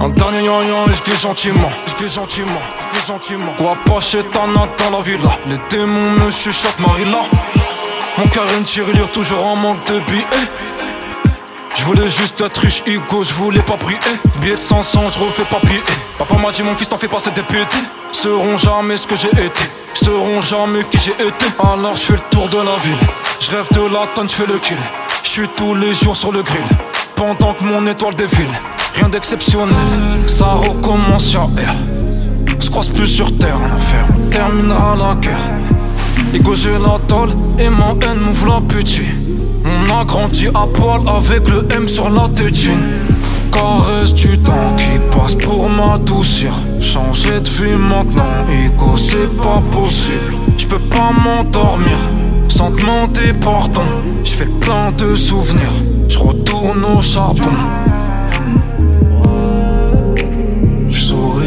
Un dernier gnan et j'glisse gentiment. Quoi pas chez Tana dans la villa. Les démons me chuchotent Marilla. Mon cœur est une tirelire toujours en manque de billets. J'voulais juste être riche, ego, j'voulais pas prier. Billet de 500, j'refais papier. Papa m'a dit mon fils t'en fais pas, c'est des pétés. Seront jamais ce que j'ai été, seront jamais qui j'ai été. Alors j'fais le tour de la ville. J'rêve de la tonne, j'fais le kill. J'suis tous les jours sur le grill, pendant que mon étoile défile. Rien d'exceptionnel, ça recommence ya R. On se croise plus sur terre, l'affaire, on terminera la guerre. Ego j'ai la tôle et ma haine m'ouvre l'appétit. On a grandi à poil avec le M sur la tétine. Caresse du temps qui passe pour m'adoucir. Changer de vie maintenant, ego c'est pas possible. J'peux pas m'endormir sans demander pardon. J'fais plein de souvenirs, j'retourne au charbon. J'souris,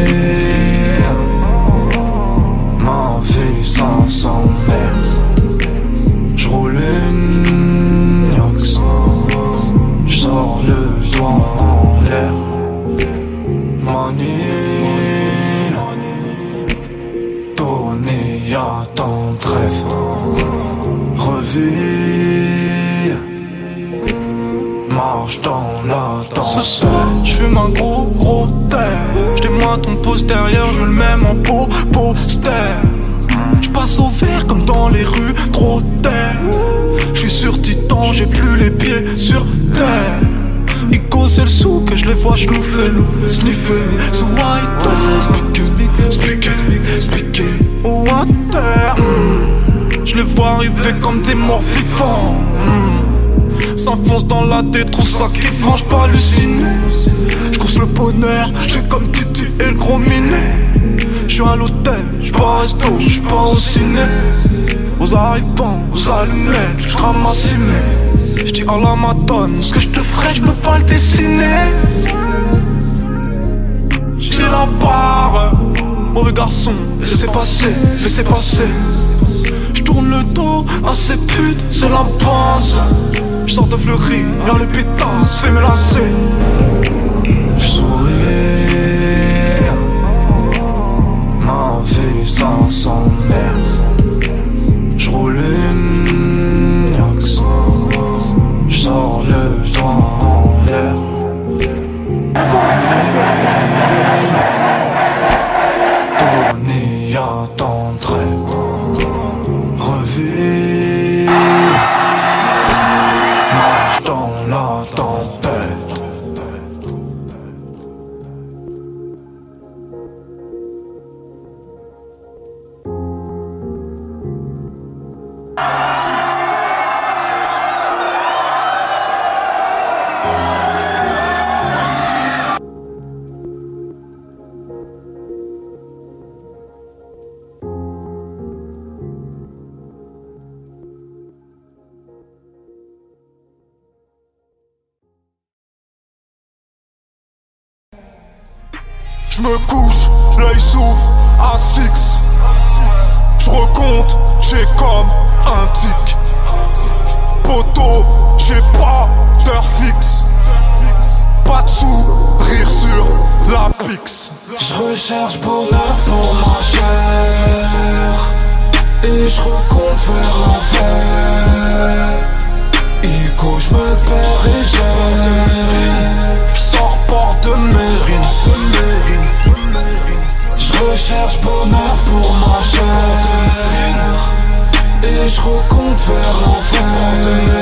ma vie ça s'emmerde. J'roule une Yox, j'sors le doigt en l'air. Manie, tourner à ton trêve. Revis, marche dans la danse. Ce soir, j'fume un gros terre. J'témoins ton postérieur, je le mets en poster. J'passe au vert comme dans les rues, trop terre. J'suis sur Titan, j'ai plus les pieds sur terre. Ico c'est le sou que je les vois schnouffer, sniffer. Sous white, spiquer, water. Je les vois arriver comme des morts vivants. S'enfonce dans la tête, trouve ça kiffant, j'peux halluciner. J'course le bonheur, j'suis comme Titi et le gros minet. J'suis à l'hôtel, j'suis pas au resto, j'suis pas au ciné. Aux arrivants, aux allumettes, j'crame ma cimée. J'dis à la madone, ce que j'te ferais, j'peux pas le dessiner. J'ai la barre, mauvais garçon, laissez passer. J'tourne le dos à ces putes, c'est la base. J'sors de Fleury, y'a les pétasses, fais me lasser. J'souris, ma vie ça s'emmerde. J'roule une Yox, j'sors le doigt en l'air. Tourner à ton trait. Revis, marche dans la tempête. J'me couche, l'œil s'ouvre à 6. J'recompte, j'ai comme un tic. Poteau, j'ai pas d'heure fixe. Pas de sourire sur la pix. J'recherche bonheur pour ma chair et j'recompte vers l'enfer. Ico, j'me perds et j'aime. J'sors porte de Mérine. J'recherche bonheur pour ma chair et j'recompte vers l'enfer.